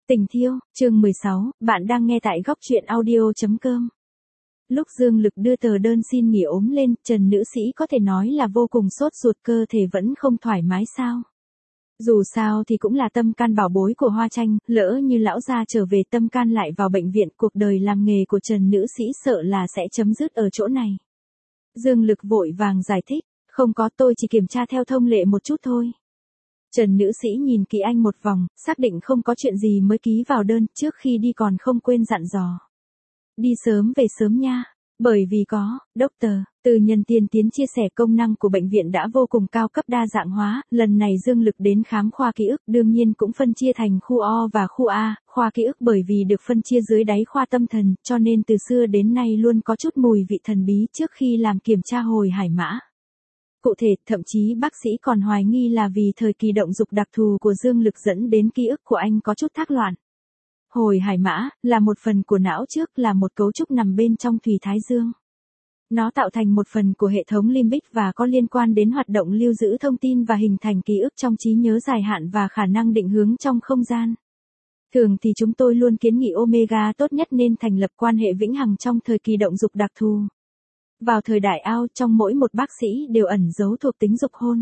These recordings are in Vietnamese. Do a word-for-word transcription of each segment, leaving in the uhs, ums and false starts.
Tình Thiêu, chương mười sáu, bạn đang nghe tại góc truyện audio.com. Lúc Dương Lực đưa tờ đơn xin nghỉ ốm lên, Trần nữ sĩ có thể nói là vô cùng sốt ruột, cơ thể vẫn không thoải mái sao. Dù sao thì cũng là tâm can bảo bối của Hoa Tranh, lỡ như lão gia trở về tâm can lại vào bệnh viện, cuộc đời làm nghề của Trần nữ sĩ sợ là sẽ chấm dứt ở chỗ này. Dương Lực vội vàng giải thích, không có, tôi chỉ kiểm tra theo thông lệ một chút thôi. Trần nữ sĩ nhìn kỹ anh một vòng, xác định không có chuyện gì mới ký vào đơn, trước khi đi còn không quên dặn dò. Đi sớm về sớm nha, bởi vì có, doctor, từ nhân tiên tiến chia sẻ công năng của bệnh viện đã vô cùng cao cấp đa dạng hóa, lần này Dương Lực đến khám khoa ký ức đương nhiên cũng phân chia thành khu O và khu A, khoa ký ức bởi vì được phân chia dưới đáy khoa tâm thần, cho nên từ xưa đến nay luôn có chút mùi vị thần bí trước khi làm kiểm tra hồi hải mã. Cụ thể, thậm chí bác sĩ còn hoài nghi là vì thời kỳ động dục đặc thù của Dương Lực dẫn đến ký ức của anh có chút thác loạn. Hồi hải mã, là một phần của não trước, là một cấu trúc nằm bên trong thùy thái dương. Nó tạo thành một phần của hệ thống limbic và có liên quan đến hoạt động lưu giữ thông tin và hình thành ký ức trong trí nhớ dài hạn và khả năng định hướng trong không gian. Thường thì chúng tôi luôn kiến nghị Omega tốt nhất nên thành lập quan hệ vĩnh hằng trong thời kỳ động dục đặc thù. Vào thời đại ao, trong mỗi một bác sĩ đều ẩn giấu thuộc tính dục hôn.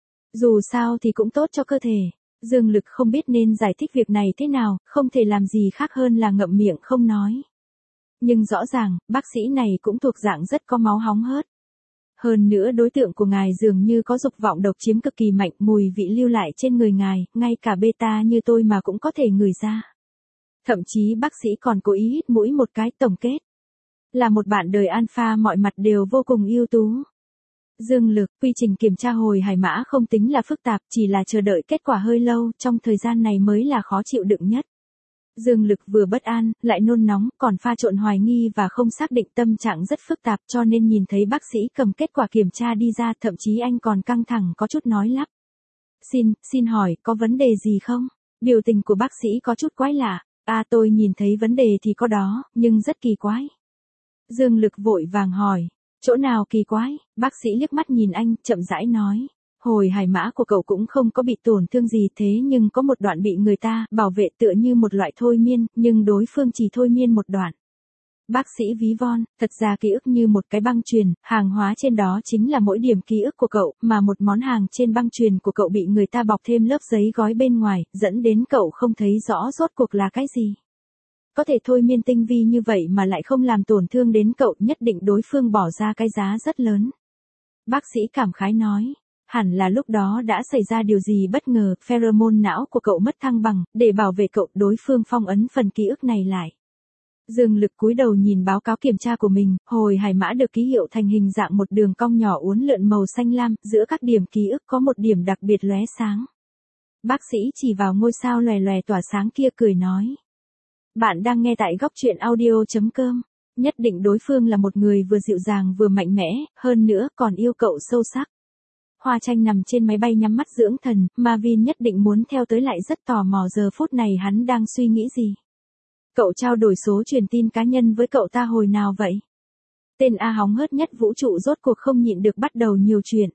Dù sao thì cũng tốt cho cơ thể. Dương Lực không biết nên giải thích việc này thế nào, không thể làm gì khác hơn là ngậm miệng không nói. Nhưng rõ ràng, bác sĩ này cũng thuộc dạng rất có máu hóng hớt. Hơn nữa đối tượng của ngài dường như có dục vọng độc chiếm cực kỳ mạnh, mùi vị lưu lại trên người ngài, ngay cả beta như tôi mà cũng có thể ngửi ra. Thậm chí bác sĩ còn cố ý hít mũi một cái, tổng kết. Là một bạn đời alpha mọi mặt đều vô cùng ưu tú. Dương Lực, quy trình kiểm tra hồi hải mã không tính là phức tạp, chỉ là chờ đợi kết quả hơi lâu, trong thời gian này mới là khó chịu đựng nhất. Dương Lực vừa bất an, lại nôn nóng, còn pha trộn hoài nghi và không xác định, tâm trạng rất phức tạp, cho nên nhìn thấy bác sĩ cầm kết quả kiểm tra đi ra, thậm chí anh còn căng thẳng có chút nói lắp. Xin, xin hỏi, có vấn đề gì không? Biểu tình của bác sĩ có chút quái lạ. À, tôi nhìn thấy vấn đề thì có đó, nhưng rất kỳ quái. Dương Lực vội vàng hỏi, chỗ nào kỳ quái? Bác sĩ liếc mắt nhìn anh, chậm rãi nói, hồi hải mã của cậu cũng không có bị tổn thương gì, thế nhưng có một đoạn bị người ta bảo vệ tựa như một loại thôi miên, nhưng đối phương chỉ thôi miên một đoạn. Bác sĩ ví von, thật ra ký ức như một cái băng chuyền, hàng hóa trên đó chính là mỗi điểm ký ức của cậu, mà một món hàng trên băng chuyền của cậu bị người ta bọc thêm lớp giấy gói bên ngoài, dẫn đến cậu không thấy rõ rốt cuộc là cái gì. Có thể thôi miên tinh vi như vậy mà lại không làm tổn thương đến cậu, nhất định đối phương bỏ ra cái giá rất lớn. Bác sĩ cảm khái nói, hẳn là lúc đó đã xảy ra điều gì bất ngờ, pheromone não của cậu mất thăng bằng, để bảo vệ cậu, đối phương phong ấn phần ký ức này lại. Dương Lực cúi đầu nhìn báo cáo kiểm tra của mình, hồi hải mã được ký hiệu thành hình dạng một đường cong nhỏ uốn lượn màu xanh lam, giữa các điểm ký ức có một điểm đặc biệt lóe sáng. Bác sĩ chỉ vào ngôi sao lòe lòe tỏa sáng kia cười nói. Bạn đang nghe tại góc truyện audio.com. Nhất định đối phương là một người vừa dịu dàng vừa mạnh mẽ, hơn nữa còn yêu cậu sâu sắc. Hoa Tranh nằm trên máy bay nhắm mắt dưỡng thần, Marvin nhất định muốn theo tới, lại rất tò mò giờ phút này hắn đang suy nghĩ gì. Cậu trao đổi số truyền tin cá nhân với cậu ta hồi nào vậy? Tên A hóng hớt nhất vũ trụ rốt cuộc không nhịn được bắt đầu nhiều chuyện.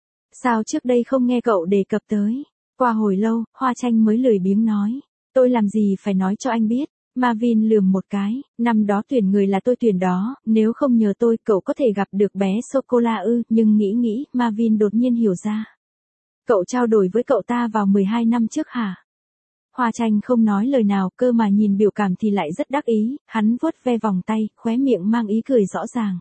Sao trước đây không nghe cậu đề cập tới? Qua hồi lâu, Hoa Tranh mới lười biếng nói. Tôi làm gì phải nói cho anh biết. Marvin lườm một cái, năm đó tuyển người là tôi tuyển đó, nếu không nhờ tôi cậu có thể gặp được bé sô-cô-la ư, nhưng nghĩ nghĩ, Marvin đột nhiên hiểu ra. Cậu trao đổi với cậu ta vào mười hai năm trước hả? Hoa Tranh không nói lời nào, cơ mà nhìn biểu cảm thì lại rất đắc ý, hắn vuốt ve vòng tay, khóe miệng mang ý cười rõ ràng.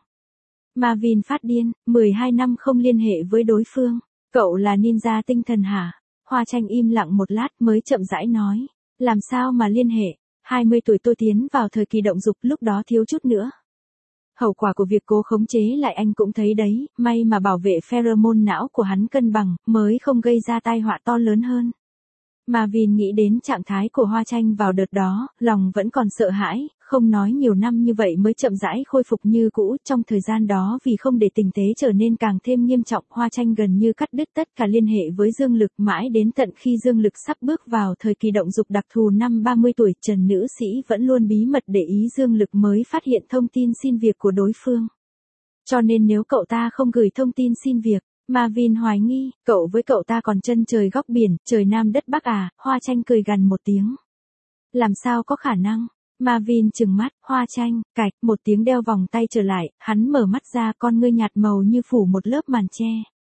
Marvin phát điên, mười hai năm không liên hệ với đối phương, cậu là ninja tinh thần hả? Hoa Tranh im lặng một lát mới chậm rãi nói, làm sao mà liên hệ? hai mươi tuổi tôi tiến vào thời kỳ động dục, lúc đó thiếu chút nữa. Hậu quả của việc cố khống chế lại anh cũng thấy đấy, may mà bảo vệ pheromone não của hắn cân bằng, mới không gây ra tai họa to lớn hơn. Marvin nghĩ đến trạng thái của Hoa Tranh vào đợt đó, lòng vẫn còn sợ hãi, không nói nhiều năm như vậy mới chậm rãi khôi phục như cũ, trong thời gian đó vì không để tình thế trở nên càng thêm nghiêm trọng, Hoa Tranh gần như cắt đứt tất cả liên hệ với Dương Lực, mãi đến tận khi Dương Lực sắp bước vào thời kỳ động dục đặc thù năm ba mươi tuổi, Trần nữ sĩ vẫn luôn bí mật để ý Dương Lực mới phát hiện thông tin xin việc của đối phương. Cho nên nếu cậu ta không gửi thông tin xin việc, Marvin hoài nghi, cậu với cậu ta còn chân trời góc biển, trời Nam đất Bắc à, Hoa Tranh cười gằn một tiếng. Làm sao có khả năng? Marvin trừng mắt, Hoa Tranh, cạch, một tiếng đeo vòng tay trở lại, hắn mở mắt ra, con ngươi nhạt màu như phủ một lớp màn che.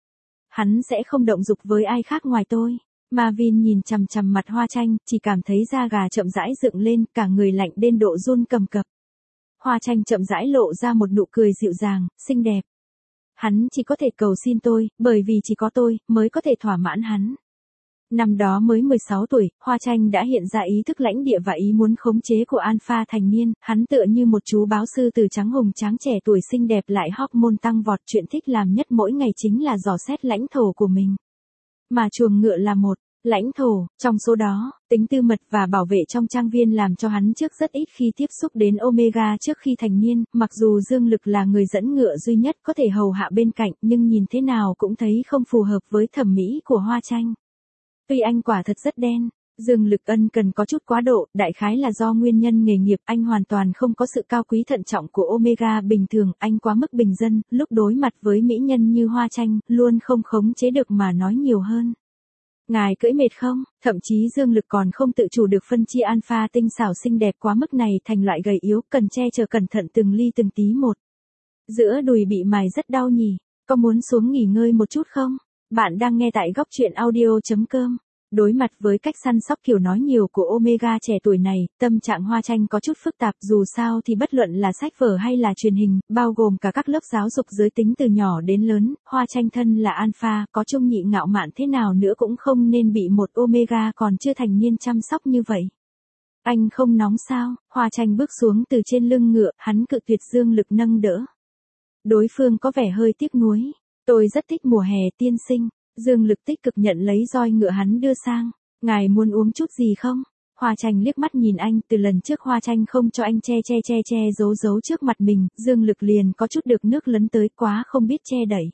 Hắn sẽ không động dục với ai khác ngoài tôi. Marvin nhìn chằm chằm mặt Hoa Tranh, chỉ cảm thấy da gà chậm rãi dựng lên, cả người lạnh đến độ run cầm cập. Hoa Tranh chậm rãi lộ ra một nụ cười dịu dàng, xinh đẹp. Hắn chỉ có thể cầu xin tôi, bởi vì chỉ có tôi, mới có thể thỏa mãn hắn. Năm đó mới mười sáu tuổi, Hoa Tranh đã hiện ra ý thức lãnh địa và ý muốn khống chế của alpha thành niên, hắn tựa như một chú báo sư từ trắng hùng tráng trẻ tuổi xinh đẹp lại hormone tăng vọt, chuyện thích làm nhất mỗi ngày chính là dò xét lãnh thổ của mình. Mà chuồng ngựa là một lãnh thổ, trong số đó, tính tư mật và bảo vệ trong trang viên làm cho hắn trước rất ít khi tiếp xúc đến Omega trước khi thành niên, mặc dù Dương Lực là người dẫn ngựa duy nhất có thể hầu hạ bên cạnh, nhưng nhìn thế nào cũng thấy không phù hợp với thẩm mỹ của Hoa Tranh. Tuy anh quả thật rất đen, Dương Lực ân cần có chút quá độ, đại khái là do nguyên nhân nghề nghiệp, anh hoàn toàn không có sự cao quý thận trọng của Omega bình thường, anh quá mức bình dân, lúc đối mặt với mỹ nhân như Hoa Tranh, luôn không khống chế được mà nói nhiều hơn. Ngài cưỡi mệt không? Thậm chí Dương Lực còn không tự chủ được phân chia alpha tinh xảo xinh đẹp quá mức này thành loại gầy yếu, cần che chở cẩn thận từng ly từng tí một. Giữa đùi bị mài rất đau nhỉ, có muốn xuống nghỉ ngơi một chút không? Bạn đang nghe tại góc truyện audio chấm com. Đối mặt với cách săn sóc kiểu nói nhiều của Omega trẻ tuổi này, tâm trạng Hoa Tranh có chút phức tạp, dù sao thì bất luận là sách vở hay là truyền hình, bao gồm cả các lớp giáo dục giới tính từ nhỏ đến lớn, Hoa Tranh thân là alpha, có trung nhị ngạo mạn thế nào nữa cũng không nên bị một Omega còn chưa thành niên chăm sóc như vậy. Anh không nóng sao? Hoa Tranh bước xuống từ trên lưng ngựa, hắn cự tuyệt Dương Lực nâng đỡ. Đối phương có vẻ hơi tiếc nuối. Tôi rất thích mùa hè tiên sinh. Dương Lực tích cực nhận lấy roi ngựa hắn đưa sang. Ngài muốn uống chút gì không? Hoa Tranh liếc mắt nhìn anh, từ lần trước Hoa Tranh không cho anh che che che che giấu giấu trước mặt mình, Dương Lực liền có chút được nước lấn tới, quá không biết che đẩy.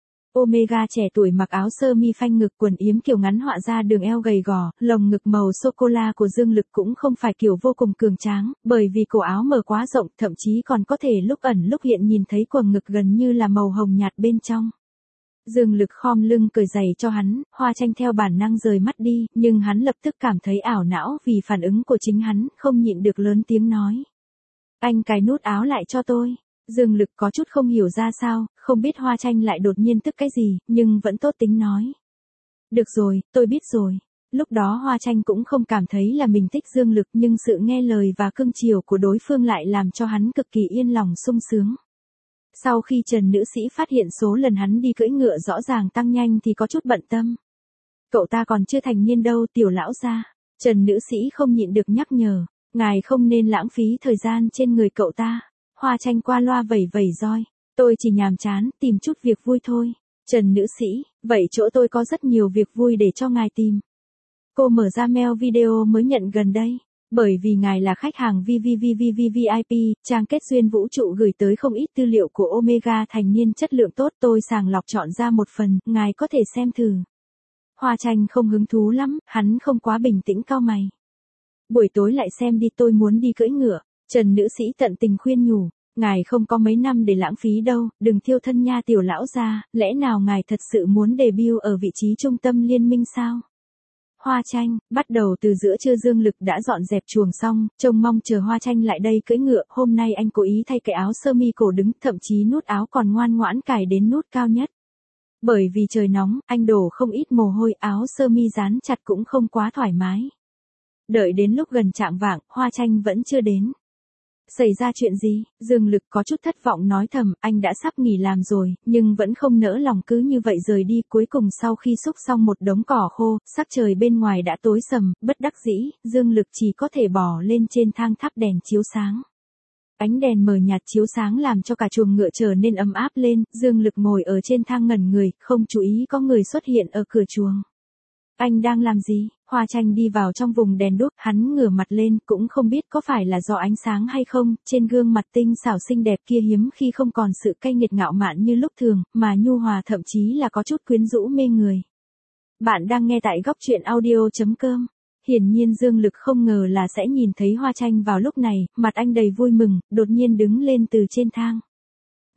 Omega trẻ tuổi mặc áo sơ mi phanh ngực, quần yếm kiểu ngắn họa ra đường eo gầy gò, lồng ngực màu sô cô la của Dương Lực cũng không phải kiểu vô cùng cường tráng, bởi vì cổ áo mở quá rộng, thậm chí còn có thể lúc ẩn lúc hiện nhìn thấy quầng ngực gần như là màu hồng nhạt bên trong. Dương Lực khom lưng cởi giày cho hắn, Hoa Tranh theo bản năng rời mắt đi, nhưng hắn lập tức cảm thấy ảo não vì phản ứng của chính hắn, không nhịn được lớn tiếng nói. Anh cài nút áo lại cho tôi. Dương Lực có chút không hiểu ra sao, không biết Hoa Tranh lại đột nhiên tức cái gì, nhưng vẫn tốt tính nói. Được rồi, tôi biết rồi. Lúc đó Hoa Tranh cũng không cảm thấy là mình thích Dương Lực, nhưng sự nghe lời và cưng chiều của đối phương lại làm cho hắn cực kỳ yên lòng sung sướng. Sau khi Trần nữ sĩ phát hiện số lần hắn đi cưỡi ngựa rõ ràng tăng nhanh thì có chút bận tâm. Cậu ta còn chưa thành niên đâu tiểu lão gia. Trần nữ sĩ không nhịn được nhắc nhở, ngài không nên lãng phí thời gian trên người cậu ta. Hoa Tranh qua loa vẩy vẩy roi, tôi chỉ nhàm chán, tìm chút việc vui thôi. Trần nữ sĩ, vậy chỗ tôi có rất nhiều việc vui để cho ngài tìm. Cô mở ra mail video mới nhận gần đây. Bởi vì ngài là khách hàng vê vê vê vê vê vê i pê, trang kết duyên vũ trụ gửi tới không ít tư liệu của Omega thành niên chất lượng tốt, tôi sàng lọc chọn ra một phần, ngài có thể xem thử. Hoa Tranh không hứng thú lắm, hắn không quá bình tĩnh cau mày. Buổi tối lại xem đi, tôi muốn đi cưỡi ngựa. Trần nữ sĩ tận tình khuyên nhủ, ngài không có mấy năm để lãng phí đâu, đừng thiêu thân nha tiểu lão gia, lẽ nào ngài thật sự muốn debut ở vị trí trung tâm liên minh sao? Hoa Tranh, bắt đầu từ giữa trưa Dương Lực đã dọn dẹp chuồng xong, trông mong chờ Hoa Tranh lại đây cưỡi ngựa, hôm nay anh cố ý thay cái áo sơ mi cổ đứng, thậm chí nút áo còn ngoan ngoãn cài đến nút cao nhất. Bởi vì trời nóng, anh đổ không ít mồ hôi, áo sơ mi dán chặt cũng không quá thoải mái. Đợi đến lúc gần chạng vạng, Hoa Tranh vẫn chưa đến. Xảy ra chuyện gì? Dương Lực có chút thất vọng nói thầm, anh đã sắp nghỉ làm rồi, nhưng vẫn không nỡ lòng cứ như vậy rời đi. Cuối cùng sau khi xúc xong một đống cỏ khô, sắc trời bên ngoài đã tối sầm, bất đắc dĩ, Dương Lực chỉ có thể bò lên trên thang thắp đèn chiếu sáng. Ánh đèn mờ nhạt chiếu sáng làm cho cả chuồng ngựa trở nên ấm áp lên, Dương Lực ngồi ở trên thang ngẩn người, không chú ý có người xuất hiện ở cửa chuồng. Anh đang làm gì? Hoa Tranh đi vào trong vùng đèn đuốc, hắn ngửa mặt lên, cũng không biết có phải là do ánh sáng hay không, trên gương mặt tinh xảo xinh đẹp kia hiếm khi không còn sự cay nghiệt ngạo mạn như lúc thường, mà nhu hòa thậm chí là có chút quyến rũ mê người. Bạn đang nghe tại góc truyện audio chấm com. Hiển nhiên Dương Lực không ngờ là sẽ nhìn thấy Hoa Tranh vào lúc này, mặt anh đầy vui mừng, đột nhiên đứng lên từ trên thang.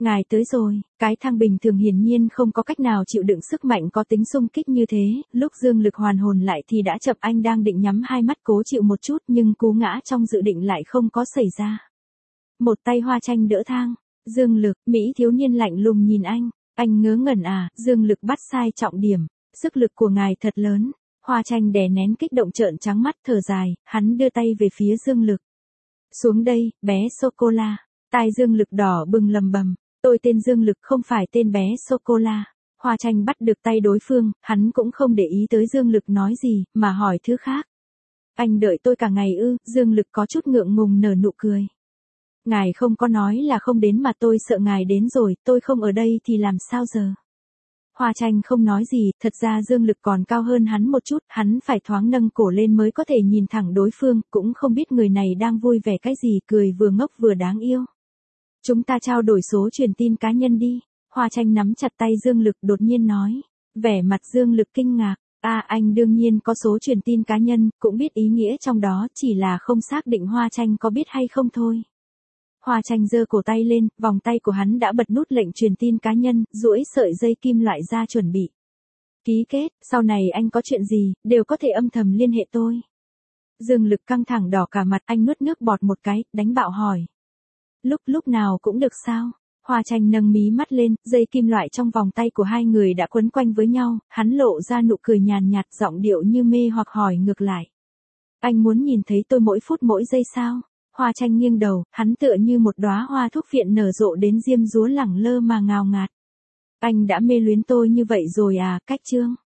Ngài tới rồi, cái thang bình thường hiển nhiên không có cách nào chịu đựng sức mạnh có tính xung kích như thế, lúc Dương Lực hoàn hồn lại thì đã chập. Anh đang định nhắm hai mắt cố chịu một chút nhưng cú ngã trong dự định lại không có xảy ra. Một tay Hoa Tranh đỡ thang, Dương Lực, Mỹ thiếu niên lạnh lùng nhìn anh, anh ngớ ngẩn à, Dương Lực bắt sai trọng điểm, sức lực của ngài thật lớn. Hoa Tranh đè nén kích động trợn trắng mắt thở dài, hắn đưa tay về phía Dương Lực. Xuống đây, bé sô-cô-la, tai Dương Lực đỏ bừng lầm bầm. Tôi tên Dương Lực không phải tên bé sô-cô-la. Hoa Tranh bắt được tay đối phương, hắn cũng không để ý tới Dương Lực nói gì, mà hỏi thứ khác. Anh đợi tôi cả ngày ư, Dương Lực có chút ngượng ngùng nở nụ cười. Ngài không có nói là không đến mà tôi sợ ngài đến rồi, tôi không ở đây thì làm sao giờ? Hoa Tranh không nói gì, thật ra Dương Lực còn cao hơn hắn một chút, hắn phải thoáng nâng cổ lên mới có thể nhìn thẳng đối phương, cũng không biết người này đang vui vẻ cái gì, cười vừa ngốc vừa đáng yêu. Chúng ta trao đổi số truyền tin cá nhân đi. Hoa Tranh nắm chặt tay Dương Lực đột nhiên nói. Vẻ mặt Dương Lực kinh ngạc. À anh đương nhiên có số truyền tin cá nhân, cũng biết ý nghĩa trong đó, chỉ là không xác định Hoa Tranh có biết hay không thôi. Hoa Tranh giơ cổ tay lên, vòng tay của hắn đã bật nút lệnh truyền tin cá nhân, duỗi sợi dây kim loại ra chuẩn bị. Ký kết, sau này anh có chuyện gì, đều có thể âm thầm liên hệ tôi. Dương Lực căng thẳng đỏ cả mặt, anh nuốt nước bọt một cái, đánh bạo hỏi. Lúc lúc nào cũng được sao? Hoa Tranh nâng mí mắt lên, dây kim loại trong vòng tay của hai người đã quấn quanh với nhau, hắn lộ ra nụ cười nhàn nhạt, giọng điệu như mê hoặc hỏi ngược lại. Anh muốn nhìn thấy tôi mỗi phút mỗi giây sao? Hoa Tranh nghiêng đầu, hắn tựa như một đóa hoa thuốc viện nở rộ đến diêm dúa lẳng lơ mà ngào ngạt. Anh đã mê luyến tôi như vậy rồi à, Cách Trương?